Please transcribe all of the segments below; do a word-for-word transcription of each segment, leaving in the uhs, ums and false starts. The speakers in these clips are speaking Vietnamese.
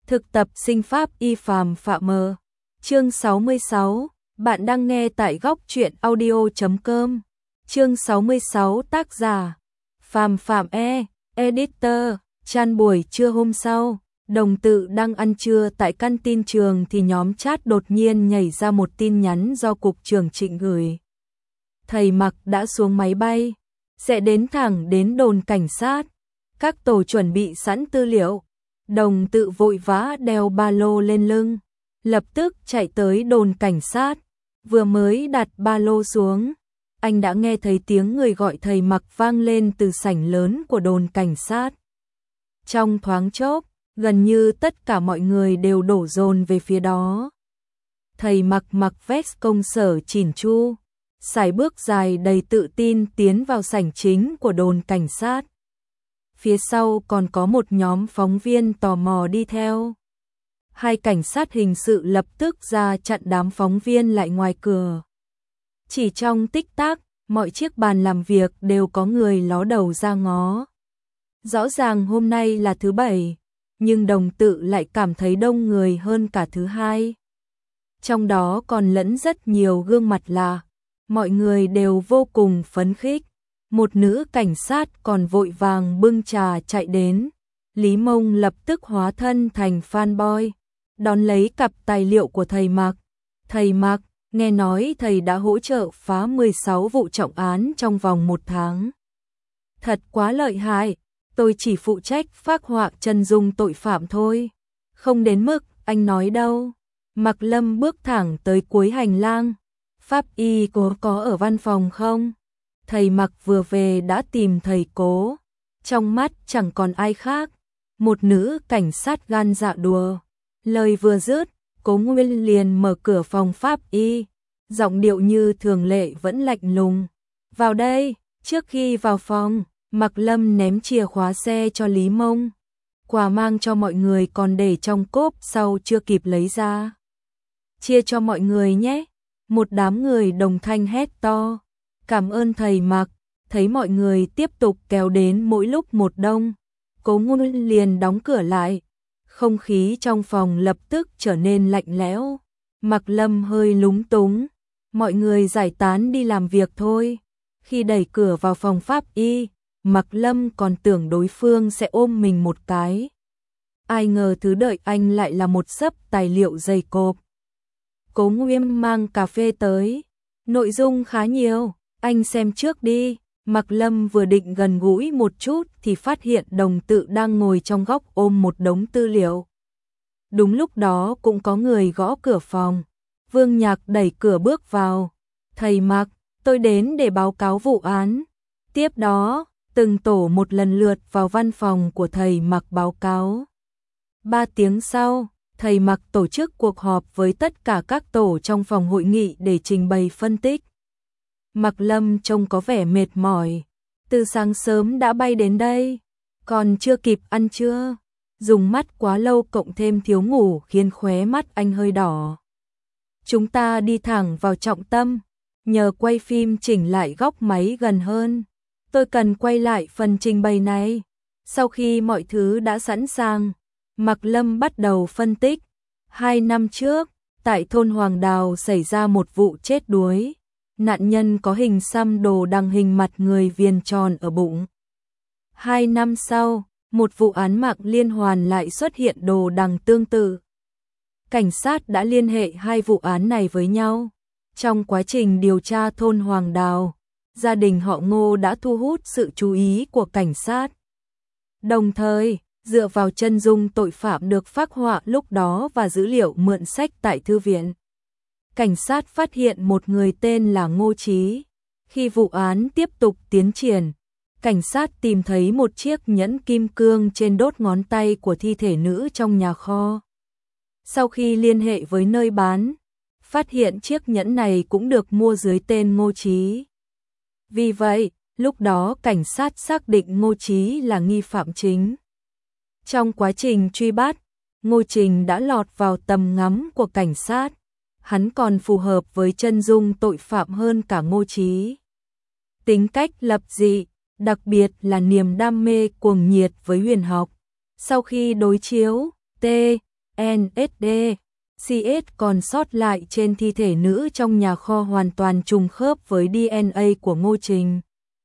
Thực tập sinh pháp y Phàm Phạm mờ. Chương sáu mươi sáu, bạn đang nghe tại góc truyện audio chấm com. Chương sáu mươi sáu, tác giả Phàm Phạm E, editor. Chan buổi trưa hôm sau, đồng tự đang ăn trưa tại căn tin trường thì nhóm chat đột nhiên nhảy ra một tin nhắn do cục trưởng Trịnh gửi. Thầy Mặc đã xuống máy bay, sẽ đến thẳng đến đồn cảnh sát. Các tổ chuẩn bị sẵn tư liệu. Đồng tự vội vã đeo ba lô lên lưng, lập tức chạy tới đồn cảnh sát. Vừa mới đặt ba lô xuống, anh đã nghe thấy tiếng người gọi thầy Mặc vang lên từ sảnh lớn của đồn cảnh sát. Trong thoáng chốc, gần như tất cả mọi người đều đổ dồn về phía đó. Thầy Mặc mặc vest công sở chỉn chu, sải bước dài đầy tự tin tiến vào sảnh chính của đồn cảnh sát. Phía sau còn có một nhóm phóng viên tò mò đi theo. Hai cảnh sát hình sự lập tức ra chặn đám phóng viên lại ngoài cửa. Chỉ trong tích tắc, mọi chiếc bàn làm việc đều có người ló đầu ra ngó. Rõ ràng hôm nay là thứ bảy, nhưng đồng tự lại cảm thấy đông người hơn cả thứ hai. Trong đó còn lẫn rất nhiều gương mặt lạ, mọi người đều vô cùng phấn khích. Một nữ cảnh sát còn vội vàng bưng trà chạy đến. Lý Mông lập tức hóa thân thành fanboy, đón lấy cặp tài liệu của thầy Mặc. Thầy Mặc, nghe nói thầy đã hỗ trợ phá mười sáu vụ trọng án trong vòng một tháng. Thật quá lợi hại, tôi chỉ phụ trách phác họa chân dung tội phạm thôi. Không đến mức anh nói đâu. Mặc Lâm bước thẳng tới cuối hành lang. Pháp y có có ở văn phòng không? Thầy Mặc vừa về đã tìm thầy Cố. Trong mắt chẳng còn ai khác. Một nữ cảnh sát gan dạ đùa. Lời vừa dứt, Cố Nguyên liền mở cửa phòng pháp y. Giọng điệu như thường lệ vẫn lạnh lùng. Vào đây. Trước khi vào phòng, Mặc Lâm ném chìa khóa xe cho Lý Mông. Quà mang cho mọi người còn để trong cốp sau chưa kịp lấy ra. Chia cho mọi người nhé. Một đám người đồng thanh hét to. Cảm ơn thầy Mặc. Thấy mọi người tiếp tục kéo đến mỗi lúc một đông, Cố Nguyên liền đóng cửa lại. Không khí trong phòng lập tức trở nên lạnh lẽo. Mặc Lâm hơi lúng túng. Mọi người giải tán đi làm việc thôi. Khi đẩy cửa vào phòng pháp y, Mặc Lâm còn tưởng đối phương sẽ ôm mình một cái. Ai ngờ thứ đợi anh lại là một xấp tài liệu dày cộp. Cố Nguyên mang cà phê tới. Nội dung khá nhiều, anh xem trước đi. Mặc Lâm vừa định gần gũi một chút thì phát hiện đồng tự đang ngồi trong góc ôm một đống tư liệu. Đúng lúc đó cũng có người gõ cửa phòng. Vương Nhạc đẩy cửa bước vào. Thầy Mặc, tôi đến để báo cáo vụ án. Tiếp đó, từng tổ một lần lượt vào văn phòng của thầy Mặc báo cáo. Ba tiếng sau, thầy Mặc tổ chức cuộc họp với tất cả các tổ trong phòng hội nghị để trình bày phân tích. Mặc Lâm trông có vẻ mệt mỏi. Từ sáng sớm đã bay đến đây, còn chưa kịp ăn trưa. Dùng mắt quá lâu cộng thêm thiếu ngủ khiến khóe mắt anh hơi đỏ. Chúng ta đi thẳng vào trọng tâm. Nhờ quay phim chỉnh lại góc máy gần hơn. Tôi cần quay lại phần trình bày này. Sau khi mọi thứ đã sẵn sàng, Mặc Lâm bắt đầu phân tích. Hai năm trước, tại thôn Hoàng Đào xảy ra một vụ chết đuối. Nạn nhân có hình xăm đồ đằng hình mặt người viền tròn ở bụng. Hai năm sau, một vụ án mạng liên hoàn lại xuất hiện đồ đằng tương tự. Cảnh sát đã liên hệ hai vụ án này với nhau. Trong quá trình điều tra thôn Hoàng Đào, gia đình họ Ngô đã thu hút sự chú ý của cảnh sát. Đồng thời, dựa vào chân dung tội phạm được phác họa lúc đó và dữ liệu mượn sách tại thư viện, cảnh sát phát hiện một người tên là Ngô Chí. Khi vụ án tiếp tục tiến triển, cảnh sát tìm thấy một chiếc nhẫn kim cương trên đốt ngón tay của thi thể nữ trong nhà kho. Sau khi liên hệ với nơi bán, phát hiện chiếc nhẫn này cũng được mua dưới tên Ngô Chí. Vì vậy, lúc đó cảnh sát xác định Ngô Chí là nghi phạm chính. Trong quá trình truy bắt, Ngô Trình đã lọt vào tầm ngắm của cảnh sát. Hắn còn phù hợp với chân dung tội phạm hơn cả Ngô Chí. Tính cách lập dị, đặc biệt là niềm đam mê cuồng nhiệt với huyền học. Sau khi đối chiếu, T, en ét đê, xê ét còn sót lại trên thi thể nữ trong nhà kho hoàn toàn trùng khớp với đê en a của Ngô Trình.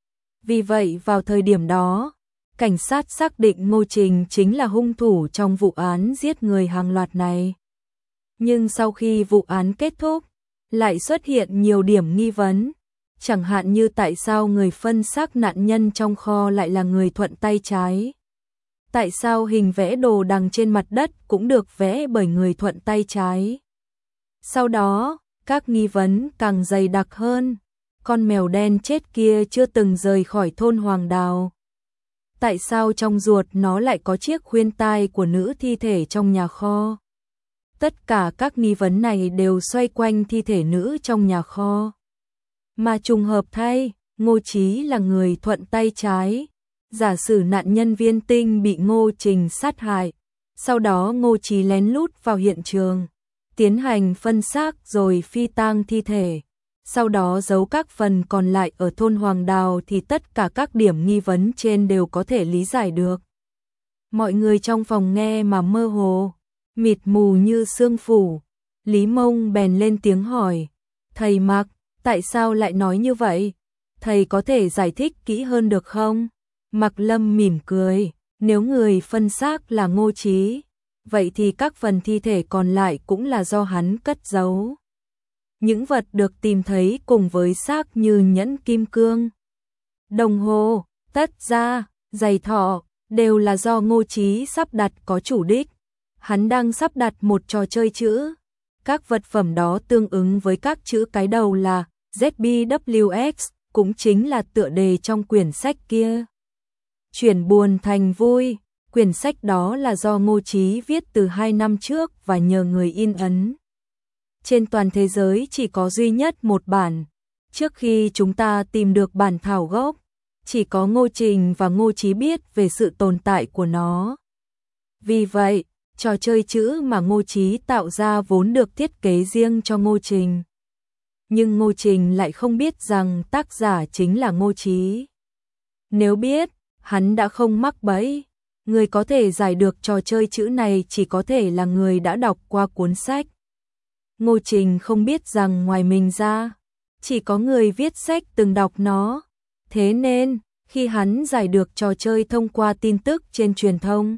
Vì vậy vào thời điểm đó, cảnh sát xác định Ngô Trình chính là hung thủ trong vụ án giết người hàng loạt này. Nhưng sau khi vụ án kết thúc, lại xuất hiện nhiều điểm nghi vấn, chẳng hạn như tại sao người phân xác nạn nhân trong kho lại là người thuận tay trái. Tại sao hình vẽ đồ đằng trên mặt đất cũng được vẽ bởi người thuận tay trái. Sau đó, các nghi vấn càng dày đặc hơn. Con mèo đen chết kia chưa từng rời khỏi thôn Hoàng Đào. Tại sao trong ruột nó lại có chiếc khuyên tai của nữ thi thể trong nhà kho? Tất cả các nghi vấn này đều xoay quanh thi thể nữ trong nhà kho. Mà trùng hợp thay, Ngô Chí là người thuận tay trái. Giả sử nạn nhân Viên Tinh bị Ngô Trình sát hại, sau đó Ngô Chí lén lút vào hiện trường, tiến hành phân xác rồi phi tang thi thể, sau đó giấu các phần còn lại ở thôn Hoàng Đào thì tất cả các điểm nghi vấn trên đều có thể lý giải được. Mọi người trong phòng nghe mà mơ hồ, mịt mù như sương phủ. Lý Mông bèn lên tiếng hỏi, thầy Mạc, tại sao lại nói như vậy? Thầy có thể giải thích kỹ hơn được không? Mạc Lâm mỉm cười, nếu người phân xác là Ngô Chí, vậy thì các phần thi thể còn lại cũng là do hắn cất giấu. Những vật được tìm thấy cùng với xác như nhẫn kim cương, đồng hồ, tất gia, giày thọ, đều là do Ngô Chí sắp đặt có chủ đích. Hắn đang sắp đặt một trò chơi chữ. Các vật phẩm đó tương ứng với các chữ cái đầu là Z B W X, cũng chính là tựa đề trong quyển sách kia. Chuyển buồn thành vui, quyển sách đó là do Ngô Chí viết từ hai năm trước và nhờ người in ấn. Trên toàn thế giới chỉ có duy nhất một bản. Trước khi chúng ta tìm được bản thảo gốc, chỉ có Ngô Trình và Ngô Chí biết về sự tồn tại của nó. Vì vậy, trò chơi chữ mà Ngô Chí tạo ra vốn được thiết kế riêng cho Ngô Trình. Nhưng Ngô Trình lại không biết rằng tác giả chính là Ngô Chí. Nếu biết, hắn đã không mắc bẫy. Người có thể giải được trò chơi chữ này chỉ có thể là người đã đọc qua cuốn sách. Ngô Trình không biết rằng ngoài mình ra, chỉ có người viết sách từng đọc nó. Thế nên, khi hắn giải được trò chơi thông qua tin tức trên truyền thông,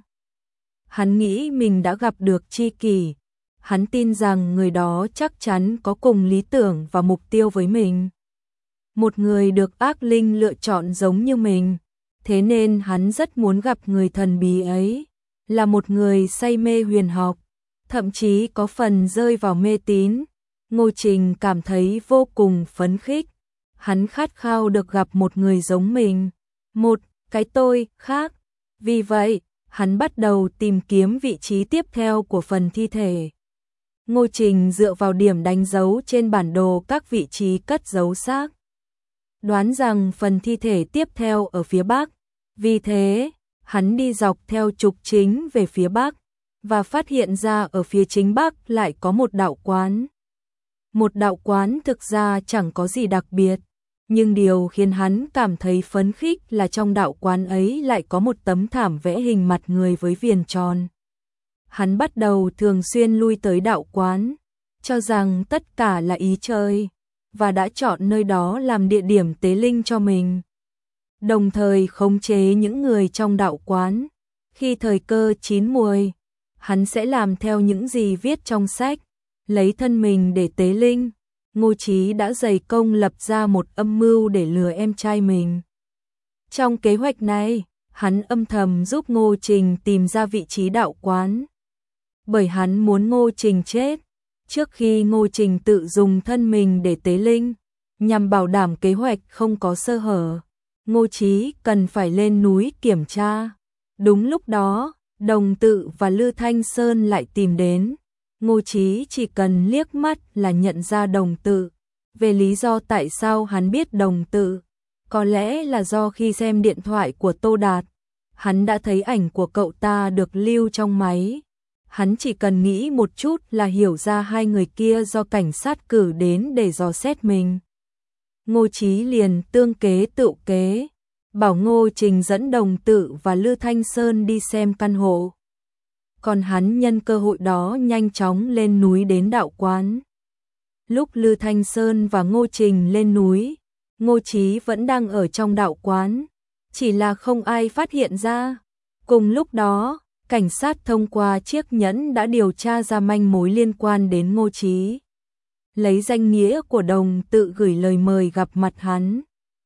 hắn nghĩ mình đã gặp được tri kỷ. Hắn tin rằng người đó chắc chắn có cùng lý tưởng và mục tiêu với mình. Một người được ác linh lựa chọn giống như mình. Thế nên hắn rất muốn gặp người thần bí ấy. Là một người say mê huyền học, thậm chí có phần rơi vào mê tín. Ngô Trình cảm thấy vô cùng phấn khích. Hắn khát khao được gặp một người giống mình. Một cái tôi khác. Vì vậy, hắn bắt đầu tìm kiếm vị trí tiếp theo của phần thi thể. Ngô Trình dựa vào điểm đánh dấu trên bản đồ các vị trí cất giấu xác, đoán rằng phần thi thể tiếp theo ở phía bắc. Vì thế, hắn đi dọc theo trục chính về phía bắc và phát hiện ra ở phía chính bắc lại có một đạo quán. Một đạo quán thực ra chẳng có gì đặc biệt, nhưng điều khiến hắn cảm thấy phấn khích là trong đạo quán ấy lại có một tấm thảm vẽ hình mặt người với viền tròn. Hắn bắt đầu thường xuyên lui tới đạo quán, cho rằng tất cả là ý trời, và đã chọn nơi đó làm địa điểm tế linh cho mình. Đồng thời khống chế những người trong đạo quán. Khi thời cơ chín muồi, hắn sẽ làm theo những gì viết trong sách, lấy thân mình để tế linh. Ngô Chí đã dày công lập ra một âm mưu để lừa em trai mình. Trong kế hoạch này, hắn âm thầm giúp Ngô Trình tìm ra vị trí đạo quán. Bởi hắn muốn Ngô Trình chết trước khi Ngô Trình tự dùng thân mình để tế linh, nhằm bảo đảm kế hoạch không có sơ hở. Ngô Chí cần phải lên núi kiểm tra. Đúng lúc đó, Đồng Tự và Lư Thanh Sơn lại tìm đến. Ngô Chí chỉ cần liếc mắt là nhận ra Đồng Tự. Về lý do tại sao hắn biết Đồng Tự, có lẽ là do khi xem điện thoại của Tô Đạt, hắn đã thấy ảnh của cậu ta được lưu trong máy. Hắn chỉ cần nghĩ một chút là hiểu ra hai người kia do cảnh sát cử đến để dò xét mình. Ngô Chí liền tương kế tựu kế, bảo Ngô Trình dẫn Đồng Tự và Lư Thanh Sơn đi xem căn hộ. còn hắn nhân cơ hội đó nhanh chóng lên núi đến đạo quán. Lúc Lư Thanh Sơn và Ngô Trình lên núi, Ngô Chí vẫn đang ở trong đạo quán, chỉ là không ai phát hiện ra. Cùng lúc đó, cảnh sát thông qua chiếc nhẫn đã điều tra ra manh mối liên quan đến Ngô Chí. Lấy danh nghĩa của Đồng tự gửi lời mời gặp mặt hắn.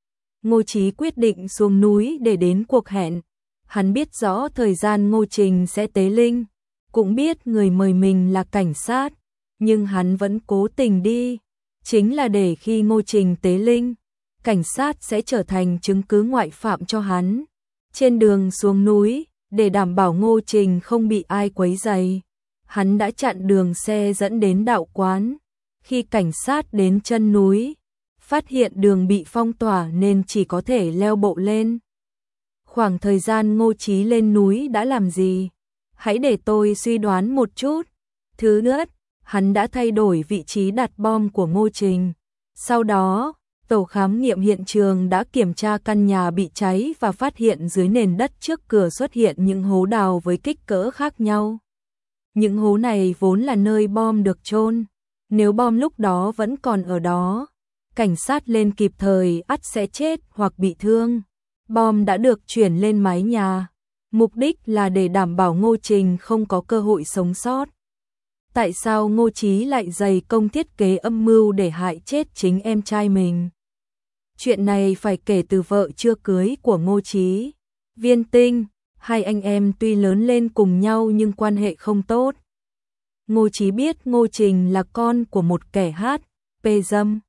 Ngô Chí quyết định xuống núi để đến cuộc hẹn. Hắn biết rõ thời gian Ngô Trình sẽ tế linh, cũng biết người mời mình là cảnh sát, nhưng hắn vẫn cố tình đi, chính là để khi Ngô Trình tế linh, cảnh sát sẽ trở thành chứng cứ ngoại phạm cho hắn. Trên đường xuống núi, để đảm bảo Ngô Trình không bị ai quấy rầy, hắn đã chặn đường xe dẫn đến đạo quán. Khi cảnh sát đến chân núi, phát hiện đường bị phong tỏa nên chỉ có thể leo bộ lên. Khoảng thời gian Ngô Chí lên núi đã làm gì? Hãy để tôi suy đoán một chút. Thứ nhất, hắn đã thay đổi vị trí đặt bom của Ngô Trình. Sau đó, tổ khám nghiệm hiện trường đã kiểm tra căn nhà bị cháy và phát hiện dưới nền đất trước cửa xuất hiện những hố đào với kích cỡ khác nhau. Những hố này vốn là nơi bom được chôn. Nếu bom lúc đó vẫn còn ở đó, cảnh sát lên kịp thời ắt sẽ chết hoặc bị thương. Bom đã được chuyển lên mái nhà, mục đích là để đảm bảo Ngô Trình không có cơ hội sống sót. Tại sao Ngô Chí lại dày công thiết kế âm mưu để hại chết chính em trai mình? Chuyện này phải kể từ vợ chưa cưới của Ngô Chí, Viên Tinh. Hai anh em tuy lớn lên cùng nhau nhưng quan hệ không tốt. Ngô Chí biết Ngô Trình là con của một kẻ hát pê dâm,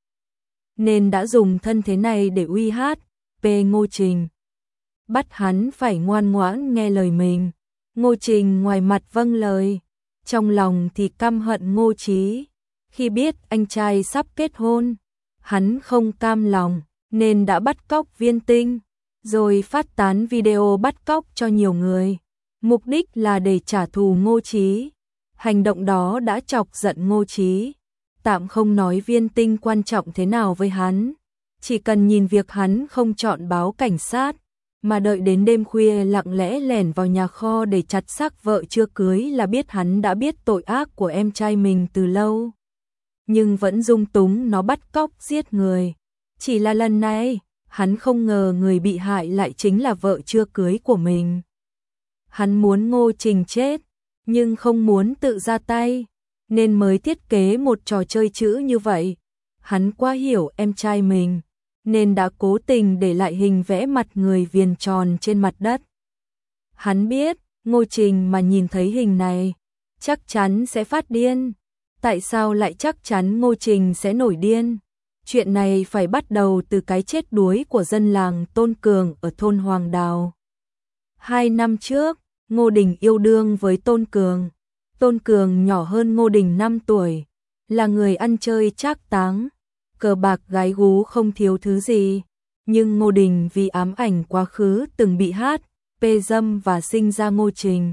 nên đã dùng thân thế này để uy hát pê Ngô Trình, bắt hắn phải ngoan ngoãn nghe lời mình. Ngô Trình ngoài mặt vâng lời, trong lòng thì căm hận Ngô Chí. Khi biết anh trai sắp kết hôn, hắn không cam lòng nên đã bắt cóc Viên Tinh, rồi phát tán video bắt cóc cho nhiều người. Mục đích là để trả thù Ngô Chí. Hành động đó đã chọc giận Ngô Chí. Tạm không nói Viên Tinh quan trọng thế nào với hắn, chỉ cần nhìn việc hắn không chọn báo cảnh sát, mà đợi đến đêm khuya lặng lẽ lẻn vào nhà kho để chặt xác vợ chưa cưới là biết hắn đã biết tội ác của em trai mình từ lâu. Nhưng vẫn dung túng nó bắt cóc giết người. Chỉ là lần này, hắn không ngờ người bị hại lại chính là vợ chưa cưới của mình. Hắn muốn Ngô Trình chết, nhưng không muốn tự ra tay, nên mới thiết kế một trò chơi chữ như vậy. Hắn quá hiểu em trai mình, nên đã cố tình để lại hình vẽ mặt người viền tròn trên mặt đất. Hắn biết, Ngô Trình mà nhìn thấy hình này, chắc chắn sẽ phát điên. Tại sao lại chắc chắn Ngô Trình sẽ nổi điên? Chuyện này phải bắt đầu từ cái chết đuối của dân làng Tôn Cường ở thôn Hoàng Đào. Hai năm trước, Ngô Đình yêu đương với Tôn Cường. Tôn Cường nhỏ hơn Ngô Đình năm tuổi, là người ăn chơi trác táng, cờ bạc gái gú không thiếu thứ gì. Nhưng Ngô Đình vì ám ảnh quá khứ từng bị hát pê dâm và sinh ra Ngô Trình,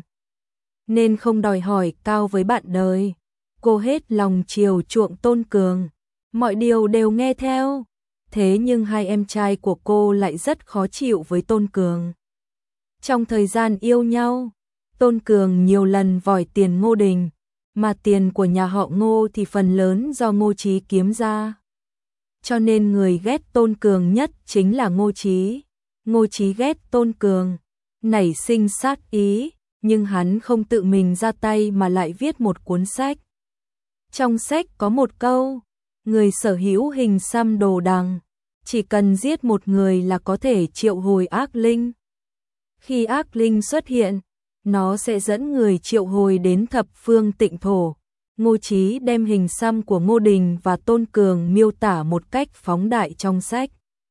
nên không đòi hỏi cao với bạn đời. Cô hết lòng chiều chuộng Tôn Cường, mọi điều đều nghe theo. Thế nhưng hai em trai của cô lại rất khó chịu với Tôn Cường. Trong thời gian yêu nhau, Tôn Cường nhiều lần vòi tiền Ngô Đình, mà tiền của nhà họ Ngô thì phần lớn do Ngô Chí kiếm ra. Cho nên người ghét Tôn Cường nhất chính là Ngô Chí. Ngô Chí ghét Tôn Cường, nảy sinh sát ý, nhưng hắn không tự mình ra tay mà lại viết một cuốn sách. Trong sách có một câu, người sở hữu hình xăm đồ đằng, chỉ cần giết một người là có thể triệu hồi ác linh. Khi ác linh xuất hiện, nó sẽ dẫn người triệu hồi đến thập phương tịnh thổ. Ngô Chí đem hình xăm của Ngô Đình và Tôn Cường miêu tả một cách phóng đại trong sách.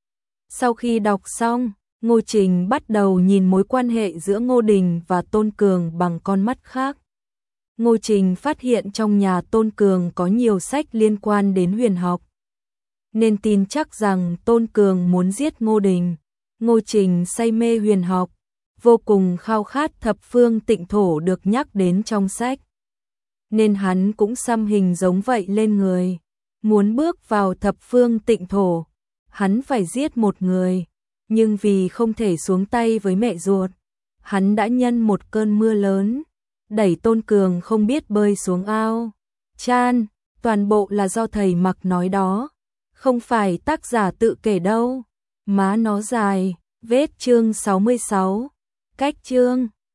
Sau khi đọc xong, Ngô Trình bắt đầu nhìn mối quan hệ giữa Ngô Đình và Tôn Cường bằng con mắt khác. Ngô Trình phát hiện trong nhà Tôn Cường có nhiều sách liên quan đến huyền học, nên tin chắc rằng Tôn Cường muốn giết Ngô Đình. Ngô Trình say mê huyền học, vô cùng khao khát thập phương tịnh thổ được nhắc đến trong sách, nên hắn cũng xăm hình giống vậy lên người. Muốn bước vào thập phương tịnh thổ, hắn phải giết một người, nhưng vì không thể xuống tay với mẹ ruột, hắn đã nhân một cơn mưa lớn, đẩy Tôn Cường không biết bơi xuống ao. Chan, toàn bộ là do thầy Mặc nói đó, không phải tác giả tự kể đâu. Má nó dài, vết chương sáu mươi sáu, cách chương